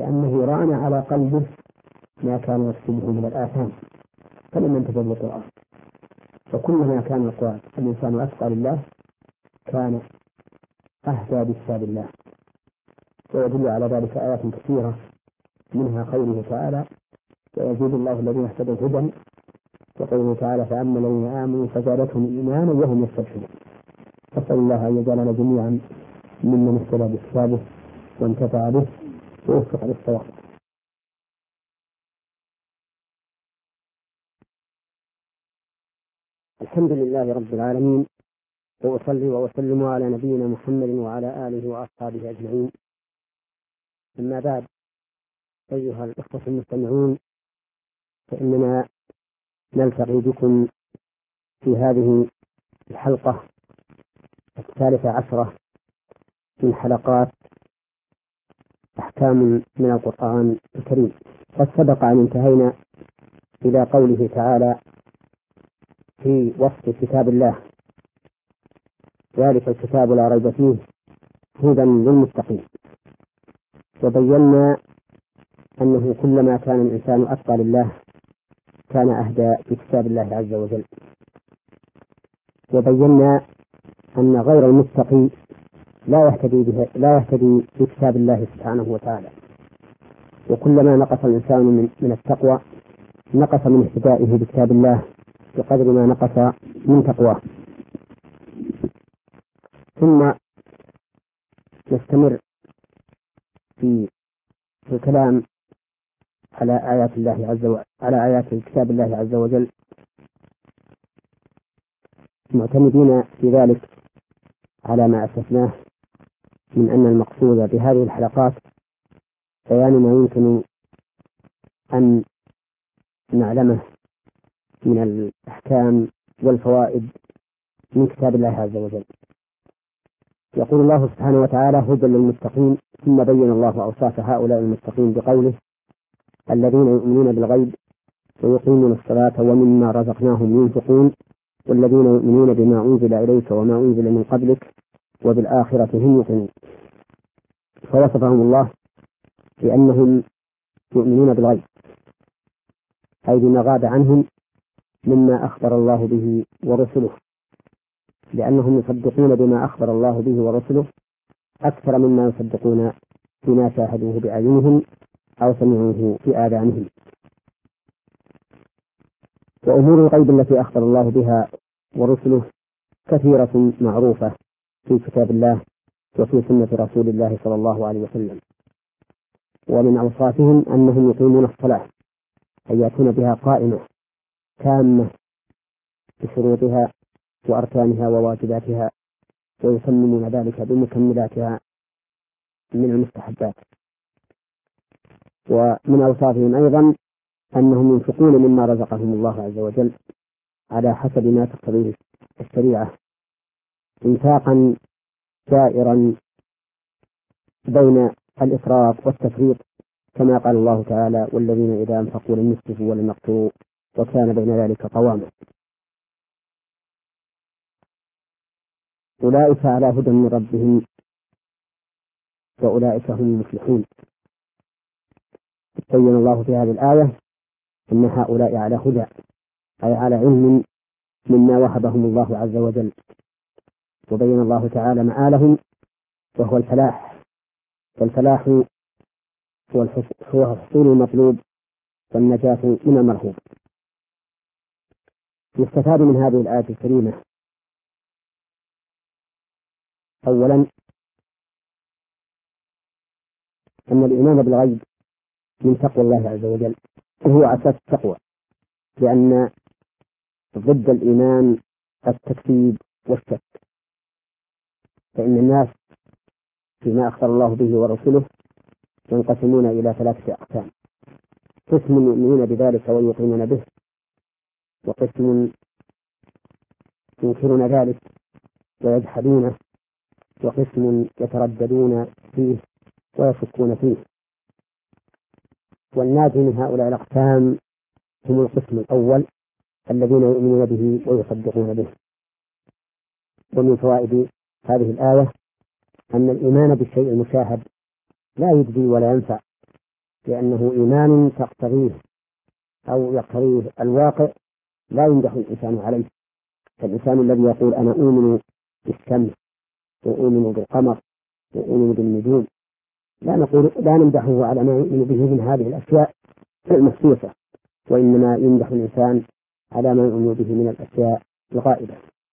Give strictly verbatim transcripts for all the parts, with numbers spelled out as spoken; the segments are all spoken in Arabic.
لأنه ران على قلبه ما كان يكتبه من الآثام فلم ينتفع بالقرآن. فكلما كان القرآن الإنسان أتقى لله كان أهدى بكتاب الله. ويدل على ذلك آيات كثيرة منها قوله تعالى ويزيد الله الذين اهتدوا هدى، وقوله تعالى فأما الذين آمنوا فزادتهم إيمانا وهم يستبشرون. أسأل الله أن يجعلنا جميعا ممن اهتدى بكتابه وانتفع به ووفق للصواب. الحمد لله رب العالمين، وأصلي وأسلم على نبينا محمد وعلى آله وأصحابه أجمعين. أما بعد، أيها الأخوة المستمعون، فإننا نلتقي بكم في هذه الحلقة الثالثة عشرة من حلقات أحكام من القرآن الكريم. قد سبق أن انتهينا إلى قوله تعالى في وصف كتاب الله ذلك الكتاب لا ريب فيه هدى للمتقين، وبينا أنه كلما كان الإنسان أتقى لله كان أهدى بكتاب الله عز وجل. وبينا أن غير المتقي لا يهتدي به لا يهتدي بكتاب الله سبحانه وتعالى، وكلما نقص الإنسان من, من التقوى نقص من اهتدائه بكتاب الله بقدر ما نقص من تقواه. ثم نستمر في الكلام على آيات الله عز وجل على آيات كتاب الله عز وجل، معتمدين في ذلك على ما أسسناه من أن المقصود بهذه الحلقات بيان ما يمكن أن نعلمه من الأحكام والفوائد من كتاب الله عز وجل. يقول الله سبحانه وتعالى هدى للمتقين، ثم بين الله أوصاف هؤلاء المتقين بقوله الذين يؤمنون بالغيب ويقيمون الصلاة ومما رزقناهم ينفقون والذين يؤمنون بما أنزل إليك وما أنزل من قبلك وبالآخرة هم يوقنون. فوصفهم الله بأنهم يؤمنون بالغيب، أي بما غاب عنهم مما أخبر الله به ورسله، لأنهم يصدقون بما أخبر الله به ورسله أكثر مما يصدقون بما شاهدوه بأعينهم أو سمعوه في آذانهم. وأمور الغيب التي أخبر الله بها ورسله كثيرة معروفة في كتاب الله وفي سنة رسول الله صلى الله عليه وسلم. ومن أوصافهم أنهم يقيمون الصلاة، أي يأتون بها قائمة تامة بشروطها وأركانها وواجباتها، ويسمون ذلك بمكملاتها من المستحبات. ومن أوصافهم أيضا أنهم ينفقون مما رزقهم الله عز وجل على حسب ما تقتضيه الشريعة انفاقا جائرا بين الإسراف والتفريط، كما قال الله تعالى والذين إذا أنفقوا لم يسرفوا ولم يقتروا وكان بين ذلك قواما. أولئك على هدى من ربهم وأولئك هم المفلحون. بين الله في هذه الآية أن هؤلاء على هدى، أي على علم مما وهبهم الله عز وجل، وبين الله تعالى مآلهم وهو الفلاح، والفلاح هو حصول المطلوب والنجاة من المرهوب. يستفاد من هذه الآية الكريمة أولا أن الإيمان بالغيب من تقوى الله عز وجل، وهو أساس التقوى، لأن ضد الإيمان التكذيب والشك. فإن الناس فيما أخبر الله به ورسوله ينقسمون إلى ثلاثة أقسام: قسم يؤمنون بذلك ويوقنون به، وقسم ينكرون ذلك ويجحدونه، وقسم يترددون فيه ويشكون فيه. والناجي من هؤلاء الأقسام هم القسم الأول الذين يؤمنون به ويصدقون به. ومن فوائد هذه الآية أن الإيمان بالشيء المشاهد لا يجزي ولا ينفع، لأنه إيمان تقتضيه أو يقتضيه الواقع لا يمدح الإنسان عليه. فالإنسان الذي يقول أنا أؤمن بالشمس وأؤمن بالقمر وأؤمن بالنجوم لا نقول لا نمدحه على ما يؤمن به من هذه الأشياء المخصوصة، وإنما يمدح الإنسان على ما يؤمن به من الأشياء الغائبة.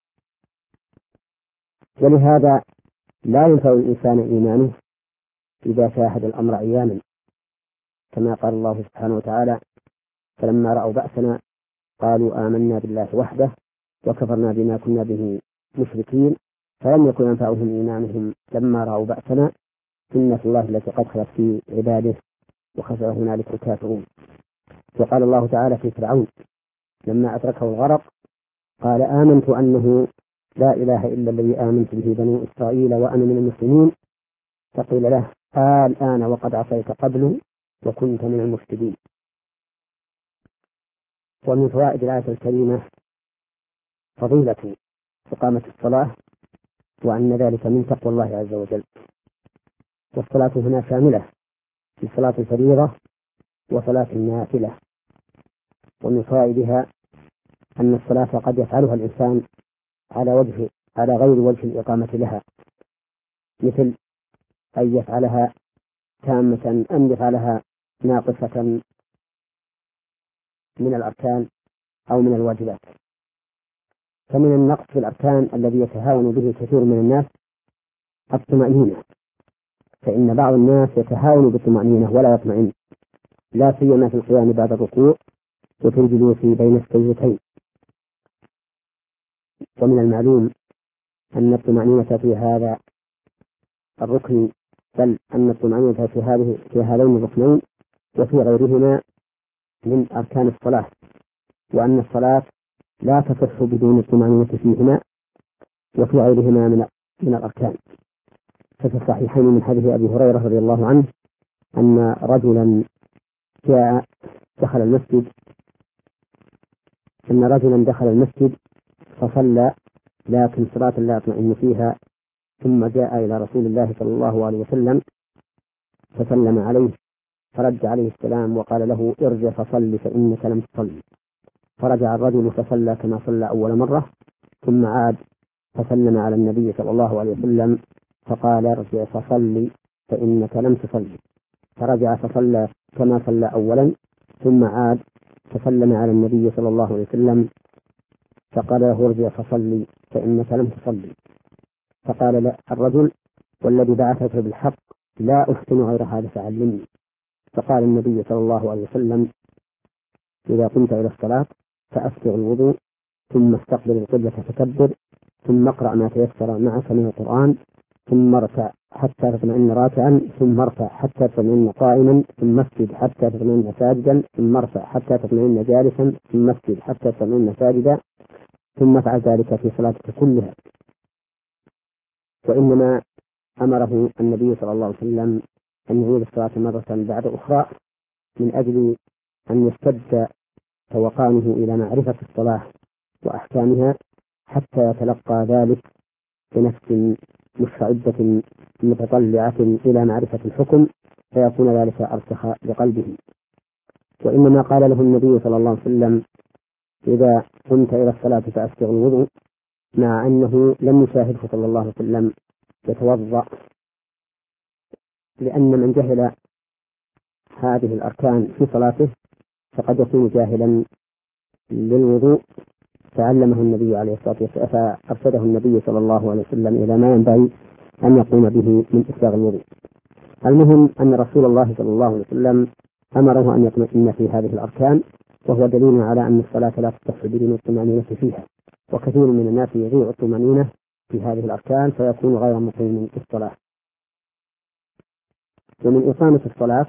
ولهذا لا ينفع الإنسان إيمانه إذا شاهد الأمر عيانا، كما قال الله سبحانه وتعالى فلما رأوا بأسنا قالوا آمنا بالله وحده وكفرنا بما كنا به مشركين فلم يكن ينفعهم إيمانهم لما رأوا بأسنا سنة الله التي قد خلت في عباده وخسر هنالك الكافرون. وقال الله تعالى في فرعون لما أدركه الغرق قال آمنت أنه لا إله إلا الذي آمنت به بنو إسرائيل وأنا من المسلمين فقيل له آه الآن وقد عصيت قبل وكنت من المفسدين. ومن فوائد الآية الكريمة فضيلة إقامة الصلاة وأن ذلك من تقوى الله عز وجل. والصلاة هنا شاملة في صلاة الفريضة وصلاة النافلة. ومن فوائدها أن الصلاة قد يفعلها الإنسان على وجه على غير وجه الإقامة لها، مثل أن يفعلها تامة أم يفعلها ناقصة من الأركان أو من الواجبات. فمن النقص في الأركان الذي يتهاون به كثير من الناس الطمأنينة، فإن بعض الناس يتهاون بالطمأنينة ولا يطمئن، لا سيما في القيام بعد الركوع وفي الجلوس بين السجدتين. ومن المعلوم أن الطمأنينة في هذا الركن بل أن الطمأنينة في هذه في هذين الركنين وفي غيرهما من أركان الصلاة، وأن الصلاة لا تصح بدون الطمأنينة فيهما وفي غيرهما من من الأركان. ففي الصحيحين من حديث أبي هريرة رضي الله عنه أن رجلا جاء دخل المسجد أن رجلا دخل المسجد فصلى لكن صلاة لا يطمئن فيها، ثم جاء إلى رسول الله صلى الله عليه وسلم فسلم عليه فرد عليه السلام وقال له ارجع فصل فإنك لم تصل. فرجع الرجل فصلى كما صلى أول مرة ثم عاد فسلم على النبي صلى الله عليه وسلم فقال ارجع فصل فإنك لم تصل. فرجع فصلى كما صلى أولا ثم عاد فسلم على النبي صلى الله عليه وسلم فقال له ارجع فصل فإنك لم تصل. فقال لا الرجل والذي بعثك بالحق لا أحسن غير هذا فعلمني. فقال النبي صلى الله عليه وسلم إذا قمت إلى الصلاة فأسبغ الوضوء ثم استقبل القبلة فكبر ثم اقرأ ما تيسر معك من القرآن ثم اركع حتى تطمئن راكعا ثم ارفع حتى تطمئن قائما ثم اسجد حتى تطمئن ساجدا ثم ارفع حتى تطمئن جالسا ثم اسجد حتى تطمئن ساجدا ثم افعل ذلك في صلاتك كلها. وإنما أمره النبي صلى الله عليه وسلم أن يعيد الصلاة مرة بعد أخرى من أجل أن يشتد توقانه إلى معرفة الصلاة وأحكامها حتى يتلقى ذلك بنفس مستعدة متطلعة إلى معرفة الحكم فيكون ذلك أرسخ لقلبه. وإنما قال له النبي صلى الله عليه وسلم إذا قمت إلى الصلاة فأسبغ الوضوء مع أنه لم يشاهده صلى الله عليه وسلم يتوضأ، لأن من جهل هذه الأركان في صلاته فقد يكون جاهلا للوضوء فعلمه النبي عليه الصلاة والسلام فأرشده النبي صلى الله عليه وسلم إلى ما ينبغي أن يقوم به من إسباغ الوضوء. المهم أن رسول الله صلى الله عليه وسلم أمره أن يطمئن في هذه الأركان، وهو دليل على أن الصلاة لا تصح بدون الطمأنينة فيها، وكثير من الناس يضيع الطمأنينة في هذه الأركان فيكون غير مقيم في الصلاة. ومن إقامة الصلاة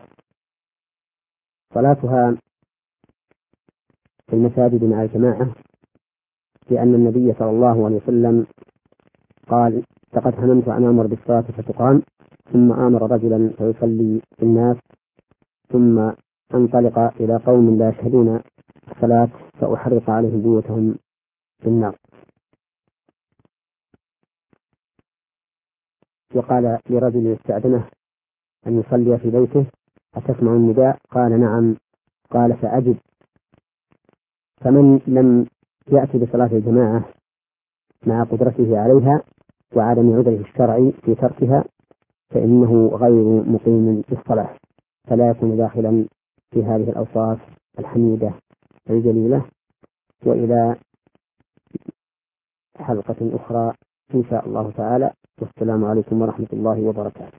صلاتها في المساجد مع الجماعة، لأن النبي صلى الله عليه وسلم قال لقد هممت أن أمر بالصلاة فتقام ثم آمر رجلا فيصلي بالناس ثم انطلق إلى قوم لا يشهدون الصلاة فأحرق عليهم بيوتهم بالنار. وقال لرجل يستأذنه أن يصلي في بيته أتسمع النداء؟ قال نعم. قال فأجب. فمن لم يأتي بصلاة الجماعة مع قدرته عليها وعدم عذره الشرعي في تركها فإنه غير مقيم بالصلاة، فلا يكون داخلا في هذه الأوصاف الحميدة الجليلة. وإلى حلقة أخرى إن شاء الله تعالى، والسلام عليكم ورحمة الله وبركاته.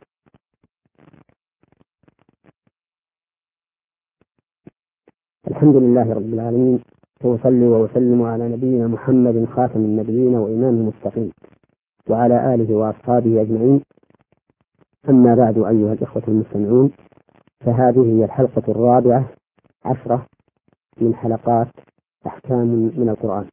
الحمد لله رب العالمين، وأصلي وأسلم على نبينا محمد خاتم النبيين وإمام المتقين وعلى آله وأصحابه أجمعين. أما بعد، أيها الإخوة المستمعون، فهذه هي الحلقة الرابعة عشرة من حلقات أحكام من القرآن،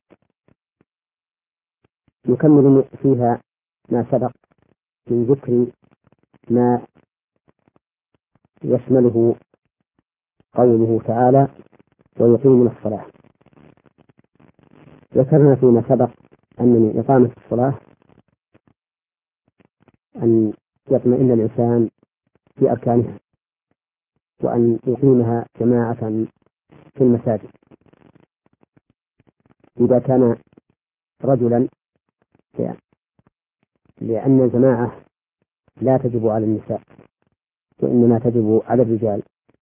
نكمل فيها ما سبق من ذكر ما يشمله قوله تعالى ويقيمون الصلاة. ذكرنا فيما سبق أن من إقامة الصلاة أن يطمئن الإنسان في أركانها وأن يقيمها جماعة في المساجد. إذا كان رجلا، لأن الجماعة لا تجب على النساء وإنما تجب على الرجال،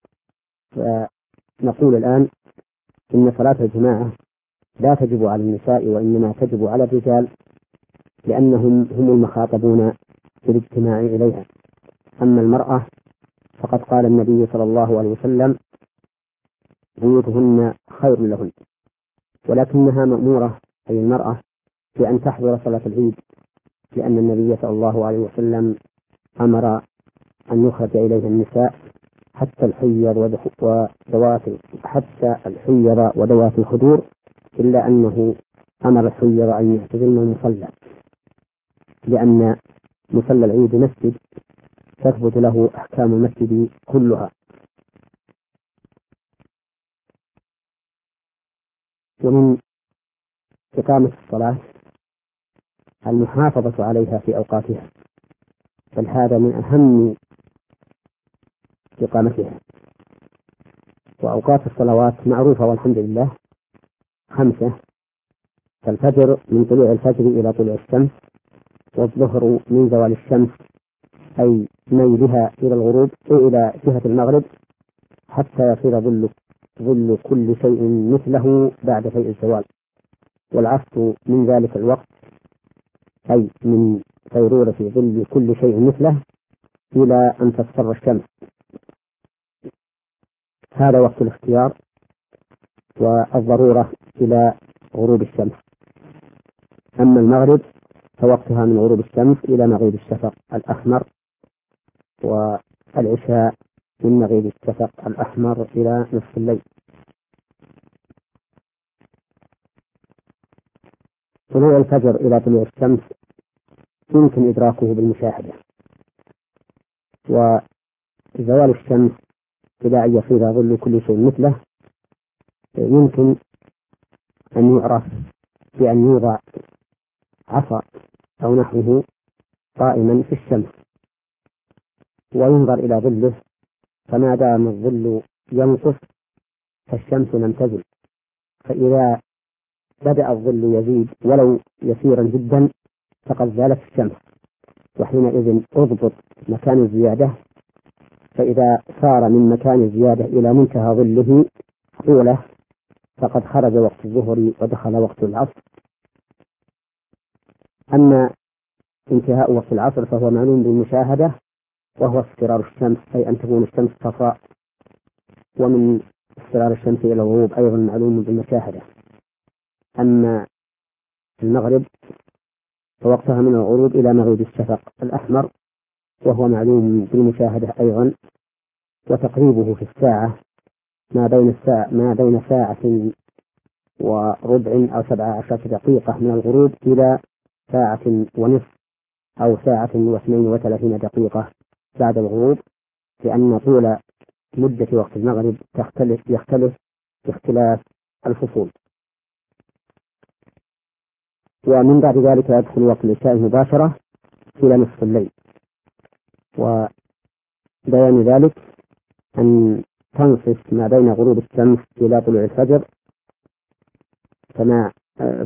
فنقول الآن إن صلاة الجماعة لا تجب على النساء وإنما تجب على الرجال، لأنهم هم المخاطبون بالاجتماع إليها. أما المرأة فقد قال النبي صلى الله عليه وسلم بيوتهن خير لهن، ولكنها مأمورة أي المرأة بأن تحضر صلاة العيد، لأن النبي صلى الله عليه وسلم أمر أن يخرج إليها النساء حتى الحيض وذوات حتى الحيض وذوات الخدور، إلا أنه أمر الحيض أن يعتزلن المصلى، لأن مصلى العيد مسجد تثبت له أحكام المسجد كلها. ومن إقامة الصلاة المحافظة عليها في أوقاتها، بل هذا من أهم إقامتها. وأوقات الصلوات معروفة والحمد لله خمسة: فالفجر من طلوع الفجر إلى طلوع الشمس، والظهر من زوال الشمس أي ميلها إلى الغروب أو إلى جهة المغرب حتى يصير ظل ظل كل شيء مثله بعد شيء الزوال، والعصر من ذلك الوقت أي من صيرورة ظل كل شيء مثله إلى أن تصفر الشمس، هذا وقت الاختيار والضرورة إلى غروب الشمس. أما المغرب فوقتها من غروب الشمس إلى مغيب الشفق الأحمر، والعشاء من مغيب الشفق الأحمر إلى نصف الليل. طلوع الفجر إلى طلوع الشمس يمكن إدراكه بالمشاهدة، وزوال الشمس إلى أن يصير ظل كل شيء مثله يمكن أن يعرف بأن يوضع عصا أو نحوه قائما في الشمس وينظر إلى ظله، فما دام الظل ينقص فالشمس لم تزل، فإذا بدأ الظل يزيد ولو يسيرا جدا فقد زالت الشمس، وحينئذ اضبط مكان الزيادة، فإذا صار من مكان الزيادة إلى منتهى ظله طوله فقد خرج وقت الظهر ودخل وقت العصر. أما انتهاء وقت العصر فهو معلوم بالمشاهدة، وهو اصفرار الشمس أي أن تكون الشمس صفراء، ومن اصفرار الشمس إلى الغروب أيضا معلوم بالمشاهدة. أما المغرب فوقتها من الغروب إلى مغيب الشفق الأحمر، وهو معلوم بالمشاهدة أيضا، وتقريبه في الساعة ما بين الساعة ما بين ساعة وربع أو سبع عشرة دقيقة من الغروب إلى ساعة ونصف أو ساعة واثنين وثلاثين دقيقة بعد الغروب، لأن طول مدة وقت المغرب تختلف يختلف باختلاف الفصول. ومن بعد ذلك يدخل وقت العشاء مباشرة إلى نصف الليل، وبيان ذلك أن تنصف ما بين غروب الشمس إلى طلوع الفجر، فما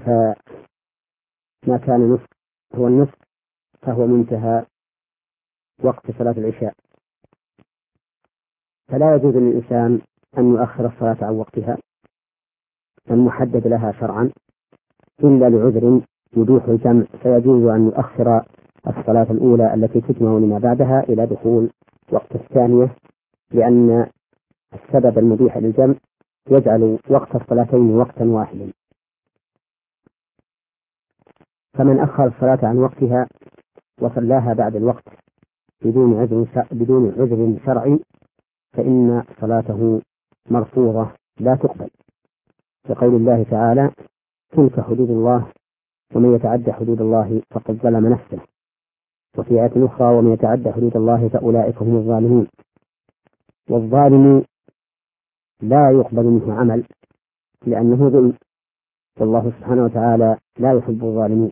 فما كان نصف هو النصف فهو منتهى وقت صلاة العشاء، فلا يجوز للإنسان أن يؤخر الصلاة عن وقتها المحدد لها شرعا إلا لعذر يبيح الجمع، فيجوز أن يؤخر الصلاة الأولى التي تجمع لما بعدها إلى دخول وقت الثانية، لأن السبب المبيح للجمع يجعل وقت الصلاتين وقتا واحدا. فمن أخر الصلاة عن وقتها وصلاها بعد الوقت بدون عذر بدون عذر شرعي فإن صلاته مرفوضة لا تقبل، لقول الله تعالى: تلك حدود الله ومن يتعدى حدود الله فقد ظلم نفسه. وفي آية أخرى: ومن يتعدى حدود الله فأولئك هم الظالمون. والظالم لا يقبل منه عمل لأنه ظلم، والله سبحانه وتعالى لا يحب الظالمين.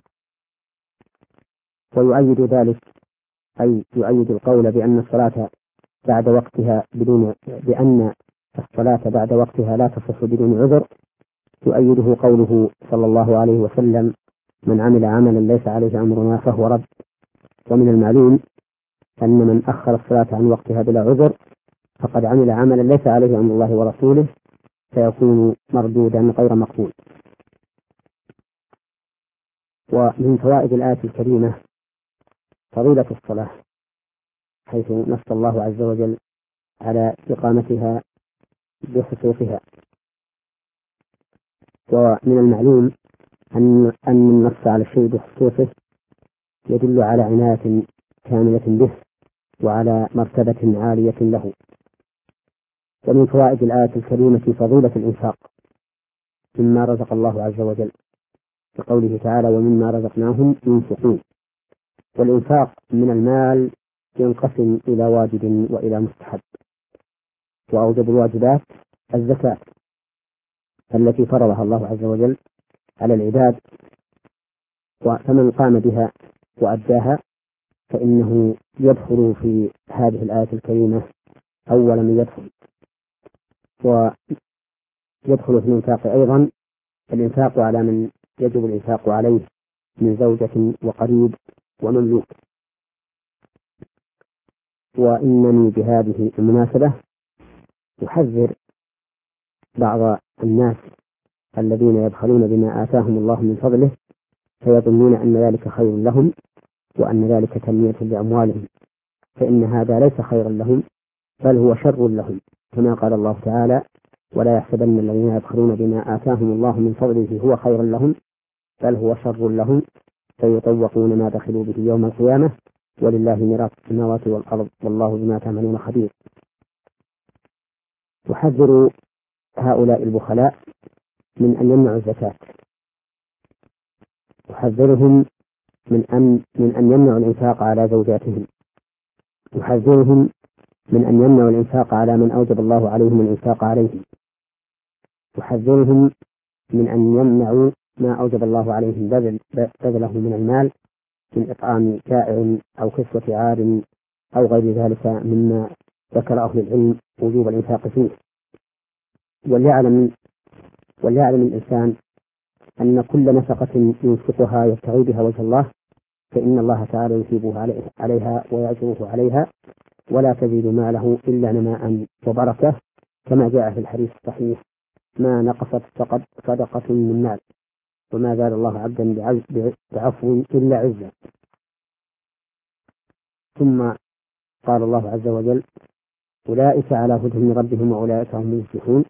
ويؤيد ذلك أي يؤيد القول بأن الصلاة بعد وقتها بدون بأن الصلاة بعد وقتها لا تصح بدون عذر، يؤيده قوله صلى الله عليه وسلم: من عمل عملا ليس عليه أمرنا فهو رد. ومن المعلوم أن من أخر الصلاة عن وقتها بلا عذر فقد عمل عملا ليس عليه أمر الله ورسوله، فيكون مردودا غير مقبول. ومن فوائد الآية الكريمة فضيلة الصلاة، حيث نص الله عز وجل على إقامتها بخصوصها. ومن المعلوم أن أن النص على الشيء بخصوصه يدل على عناية كاملة به وعلى مرتبة عالية له. ومن فوائد الآية الكريمة فضيلة الإنفاق مما رزق الله عز وجل، بقوله تعالى: ومما رزقناهم ينفقون. والإنفاق من المال ينقسم إلى واجب وإلى مستحب، وأوجب الواجبات الزكاة التي فرضها الله عز وجل على العباد، فمن قام بها وأداها فإنه يدخل في هذه الآية الكريمة أول من يدخل. ويدخل في الإنفاق أيضا الإنفاق على من يجب الإنفاق عليه من زوجة وقريب ومملوك. وإنني بهذه المناسبة أحذر بعض الناس الذين يبخلون بما آتاهم الله من فضله فيظنون أن ذلك خير لهم وأن ذلك تنمية لأموالهم، فإن هذا ليس خيرا لهم بل هو شر لهم، كما قال الله تعالى: ولا يحسبن الذين يبخلون بما آتاهم الله من فضله هو خيرا لهم بل هو شر لهم فيطوقون ما دخلوا به يوم القيامة ولله ميراث السماوات والأرض والله بما تعملون خبير. يحذر هؤلاء البخلاء من أن يمنعوا الزكاة، يحذرهم من أن من أن يمنعوا الإنفاق على زوجاتهم، يحذرهم من أن يمنعوا الإنفاق على من أوجب الله عليهم الإنفاق عليهم، يحذرهم من أن يمنعوا ما أوجب الله عليهم بذله من المال من إطعام جائع أو كسوة عار أو غير ذلك مما ذكر أهل العلم وجوب الإنفاق فيه. وليعلم وليعلم الإنسان أن كل نفقة ينفقها يبتغي بها وجه الله فإن الله تعالى يثيبه عليها ويأجره عليها، ولا تزيد ماله إلا نماء وبركة، كما جاء في الحديث الصحيح: ما نقصت صدقة من مال وما زال الله عبدا بعفو إلا عزا. ثم قال الله عز وجل: أولئك على هدى من ربهم وأولئك هم المفلحون.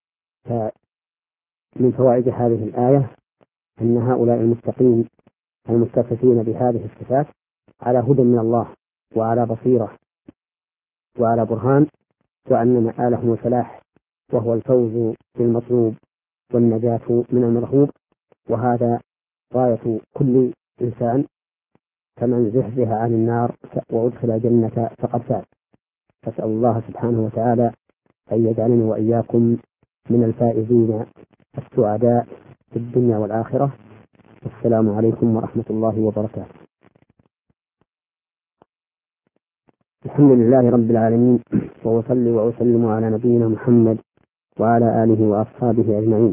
فمن فوائد هذه الآية أن هؤلاء المتقين المتصفين بهذه الصفات على هدى من الله وعلى بصيرة وعلى برهان، وأن مآلهم الفلاح وهو الفوز بالمطلوب والنجاة من المرهوب، وهذا غاية كل إنسان، فمن زحزح عن النار وأدخل الجنة فقد فاز. أسأل الله سبحانه وتعالى أن يجعلني وإياكم من الفائزين السعداء في الدنيا والآخرة. السلام عليكم ورحمة الله وبركاته. الحمد لله رب العالمين، وأصلي وأسلم على نبينا محمد وعلى آله وأصحابه أجمعين.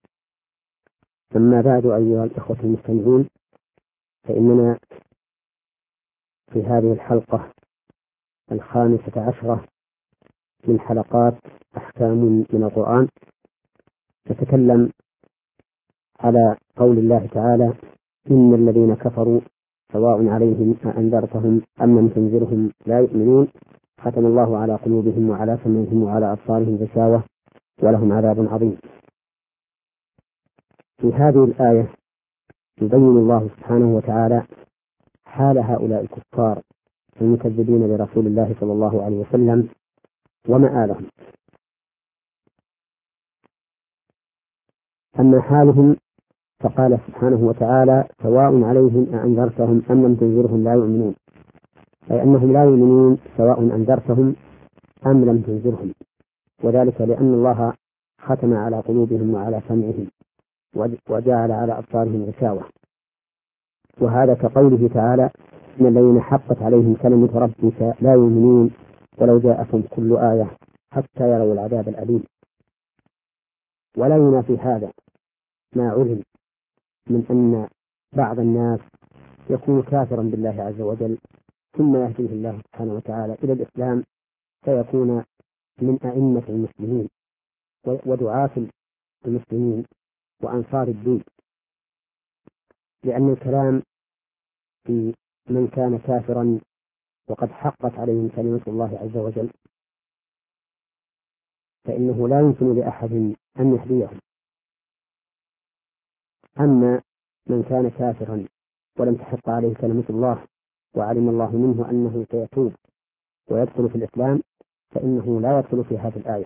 أما بعد، أيها الإخوة المستمعون، فإننا في هذه الحلقة الخامسة عشرة من حلقات أحكام من القرآن نتكلم على قول الله تعالى: إن الذين كفروا سواء عليهم أأنذرتهم أم لم تنذرهم لا يؤمنون، ختم الله على قلوبهم وعلى سمعهم وعلى أبصارهم غشاوة ولهم عذاب عظيم. في هذه الآية يبين الله سبحانه وتعالى حال هؤلاء الكفار المكذبين برسول الله صلى الله عليه وسلم ومآلهم. أما حالهم فقال سبحانه وتعالى: سواء عليهم أأنذرتهم أم لم تنذرهم لا يؤمنون، أي أنهم لا يؤمنون سواء أنذرتهم أم لم تنذرهم، وذلك لأن الله ختم على قلوبهم وعلى سمعهم وجعل على أبصارهم غشاوة. وهذا كقوله تعالى: إن الذين حقت عليهم كلمة ربك لا يؤمنون ولو جاءتهم كل آية حتى يروا العذاب الأليم. ولا ينافي هذا ما علم من أن بعض الناس يكون كافرا بالله عز وجل ثم يهديه الله سبحانه وتعالى إلى الإسلام فيكون من أئمة المسلمين ودعاة المسلمين وأنصار الدين، لأن الكلام في من كان كافرا وقد حقت عليهم كلمة الله عز وجل فإنه لا يمكن لأحد أن يهديهم. أما من كان كافرا ولم تحق عليه كلمة الله وعلم الله منه أنه سيتوب ويدخل في الإسلام فإنه لا يدخل في هذه الآية.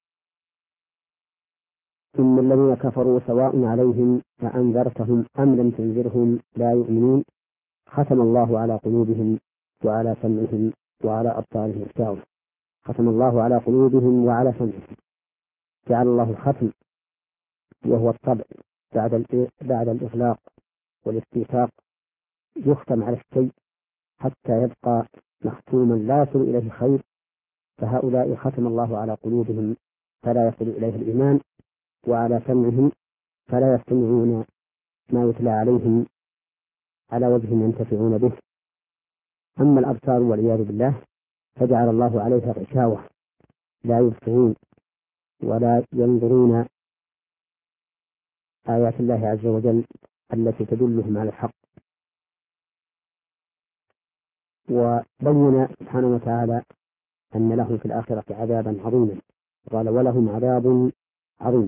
إن الذين كفروا سواء عليهم أأنذرتهم أم لم تنذرهم لا يؤمنون، ختم الله على قلوبهم وعلى سمعهم وعلى أبصارهم غشاوة. ختم الله على قلوبهم وعلى سمعهم، جعل الله الختم وهو الطبع بعد بعد الإغلاق والاستيثاق، يختم على الشيء حتى يبقى مختوما لا يصل إليه خير، فهؤلاء ختم الله على قلوبهم فلا يصل إليه الإيمان، وعلى سمعهم فلا يستمعون ما يتلى عليهم على وجه ينتفعون به. أما الأبصار والعياذ بالله فجعل الله عليها غشاوة، لا يبصرون ولا ينظرون آيات الله عز وجل التي تدلهم على الحق. وبين سبحانه وتعالى أن لهم في الآخرة عذابا عظيما، قال: ولهم عذاب عظيم.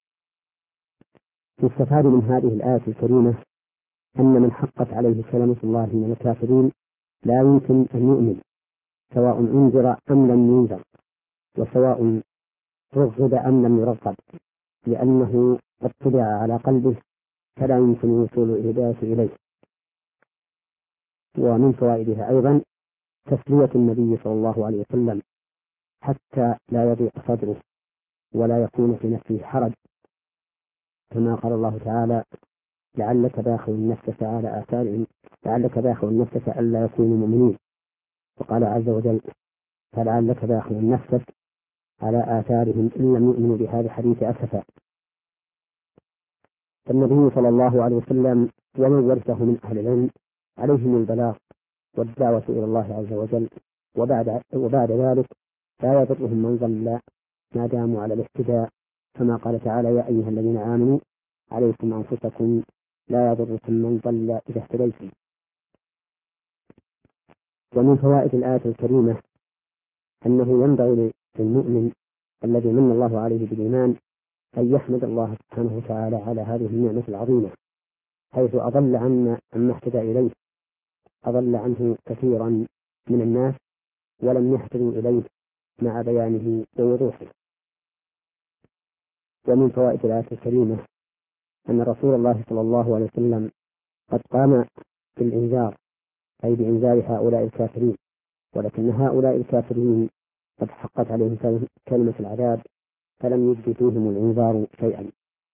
يستفاد من هذه الآية الكريمة أن من حقت عليه كلمة الله من الكافرين لا يمكن أن يؤمن سواء أنذر أم لم ينذر، وسواء رغب أم لم يرغب، لأنه قد طبع على قلبه فلا يمكن الوصول الهداية إليه. ومن فوائدها أيضا تسلية النبي صلى الله عليه وسلم حتى لا يضيق صدره ولا يكون في نفسه حرج، كما قال الله تعالى: لعلك باخع نفسك على آثارهم لعلك باخع نفسك ألا يكونوا مؤمنين. وقال عز وجل: فلعلك باخع نفسك على آثارهم إن لم يؤمنوا بهذا الحديث أسفا. فالنبي صلى الله عليه وسلم ومن ورثه من أهل العلم عليهم البلاغ والدعوة إلى الله عز وجل، وبعد, وبعد ذلك لا يضرهم من ضل ما داموا على الاهتداء، كما قال تعالى: يا أيها الذين آمنوا عليكم أنفسكم لا يضركم من ضل إذا اهتديتم. ومن فوائد الآية الكريمة أنه ينبغي للمؤمن الذي من الله عليه بالإيمان أن يحمد الله سبحانه وتعالى على هذه النعمة العظيمة، حيث أضل عنا عما اهتدى إليه، أضل عنه كثيرا من الناس ولم يهتدوا إليه مع بيانه ووضوحه. ومن فوائد الآية الكريمة أن رسول الله صلى الله عليه وسلم قد قام بالإنذار، أي بإنذار هؤلاء الكافرين، ولكن هؤلاء الكافرين قد حقت عليهم كلمة العذاب فلم يجد فيهم الإنذار شيئا.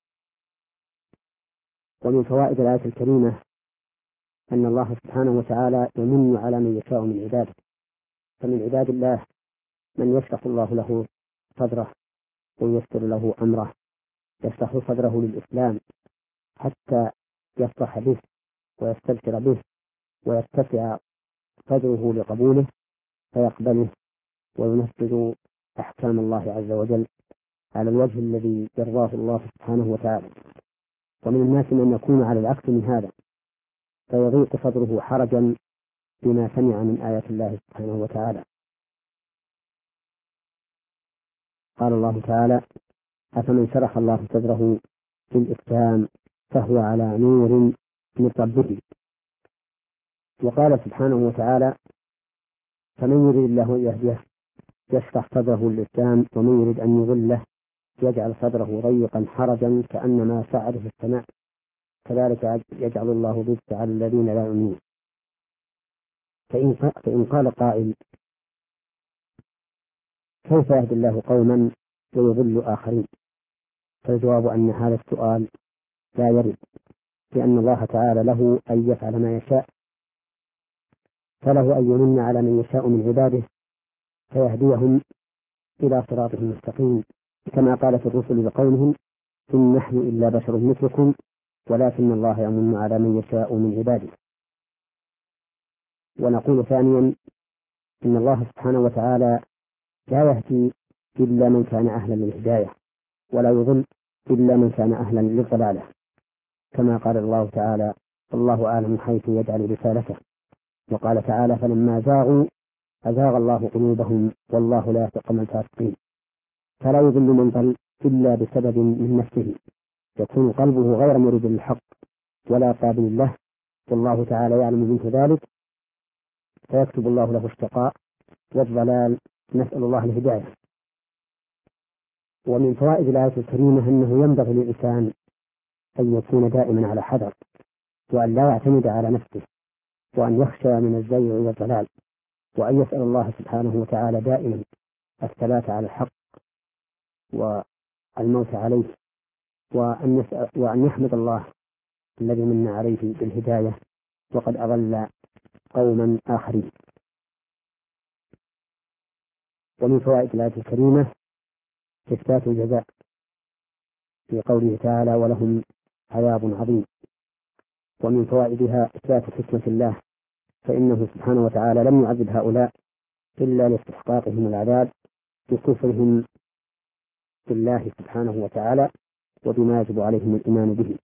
ومن فوائد الآية الكريمة أن الله سبحانه وتعالى يمن على من يشاء من عباده، فمن عباد الله من يشرح الله له صدره وييسر له أمره، يشرح صدره للإسلام حتى يفرح به ويستبشر به ويتسع صدره لقبوله فيقبله وينفذ أحكام الله عز وجل على الوجه الذي يرضاه الله سبحانه وتعالى. ومن الناس من يكون على العكس من هذا فيضيق صدره حرجا بما سمع من آيات الله سبحانه وتعالى. قال الله تعالى: أفمن شرح الله صدره للإسلام فهو على نور من ربه. وقال سبحانه وتعالى: فمن يريد الله أن يهديه يشرح صدره للإسلام ومن يريد أن يضله يجعل صدره ضيقا حرجا كأنما صعد في السماء كذلك يجعل الله الرجس على الذين لا يؤمنون. فإن فإن قال قائل: كيف يهدي الله قوما ويضل آخرين؟ فالجواب أن هذا السؤال لا يرد، لأن الله تعالى له أن يفعل ما يشاء، فله أن يمن على من يشاء من عباده فيهديهم إلى صراط مستقيم، كما قالت الرسل لقومهم: إن نحن إلا بشر مثلكم ولكن الله يمن على من يشاء من عباده. ونقول ثانيا: إن الله سبحانه وتعالى لا يهدي إلا من كان أهلا للهداية، ولا يضل إلا من كان أهلا للضلالة، كما قال الله تعالى: الله أعلم حيث يجعل رسالته. وقال تعالى: فلما زاغوا أزاغ الله قلوبهم والله لا يهدي القوم الفاسقين. فلا يضل من ضل إلا بسبب من نفسه، يكون قلبه غير مريد للحق ولا قابل له، والله تعالى يعلم منه ذلك فيكتب الله له الشقاء والضلال، نسأل الله الهداية. ومن فوائد الآية الكريمة أنه ينبغي للإنسان أن يكون دائما على حذر، وأن لا يعتمد على نفسه، وأن يخشى من الزيغ والضلال، وأن يسأل الله سبحانه وتعالى دائما الثبات على الحق والموت عليه، وأن, يسأل وأن يحمد الله الذي من عليه بالهداية وقد أضل قوما آخرين. ومن فوائد الآية الكريمة إثبات الجزاء في قوله تعالى: ولهم عذاب عظيم. ومن فوائدها إثبات حكمة الله، فإنه سبحانه وتعالى لم يعذب هؤلاء إلا لاستحقاقهم العذاب بكفرهم بالله سبحانه وتعالى وبما يجب عليهم الإيمان به.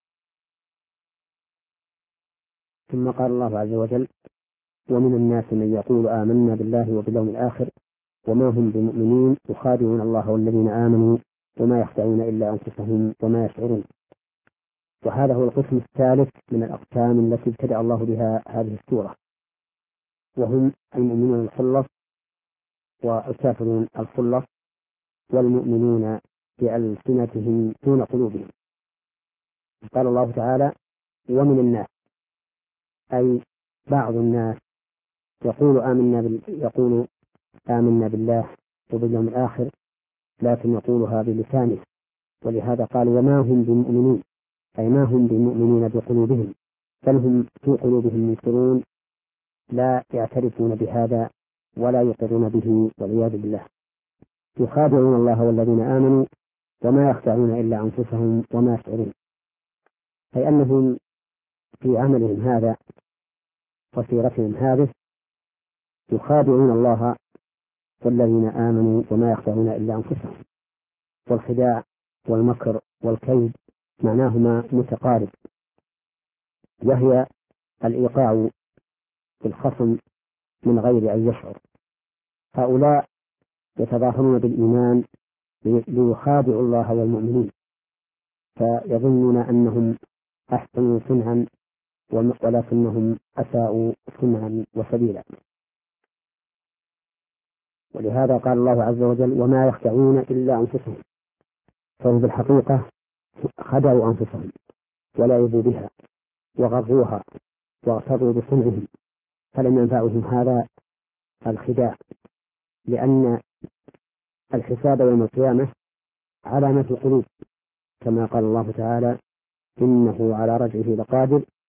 ثم قال الله عز وجل: ومن الناس من يقول آمنا بالله وباليوم الآخر وما هم بمؤمنين يخادعون الله والذين آمنوا وما يخدعون إلا أنفسهم وما يشعرون. وهذا هو القسم الثالث من الأقسام التي ابتدأ الله بها هذه السورة، وهم المؤمنون الخلص والكافرون الخلص، والمؤمنون بألسنتهم دون قلوبهم. قال الله تعالى: ومن الناس، أي بعض الناس يقول آمنا بال... يقول آمنا بالله وباليوم الآخر، لكن يقولها بلسانه، ولهذا قال: وما هم بمؤمنين، أي ما هم بمؤمنين بقلوبهم، بل هم في قلوبهم منكرون لا يعترفون بهذا ولا يقرون به والعياذ بالله. يخادعون الله والذين آمنوا وما يخدعون إلا أنفسهم وما يشعرون، أي أنهم في عملهم هذا وسيرتهم هذه يخادعون الله والذين آمنوا وما يخدعون إلا أنفسهم. والخداع والمكر والكيد معناهما متقارب، وهي الإيقاع في الخصم من غير أن يشعر. هؤلاء يتظاهرون بالإيمان ليخادعوا الله والمؤمنين، فيظنون أنهم أحسنوا صنعا ولكنهم أساءوا صنعا وسبيلا. ولهذا قال الله عز وجل: وما يخدعون إلا أنفسهم، فهم بالحقيقة خدعوا أنفسهم ولعبوا بها وغروها واغتروا بصنعهم، فلم ينفعهم هذا الخداع، لأن الحساب يوم القيامة علامة القلوب، كما قال الله تعالى: إنه على رجعه لقادر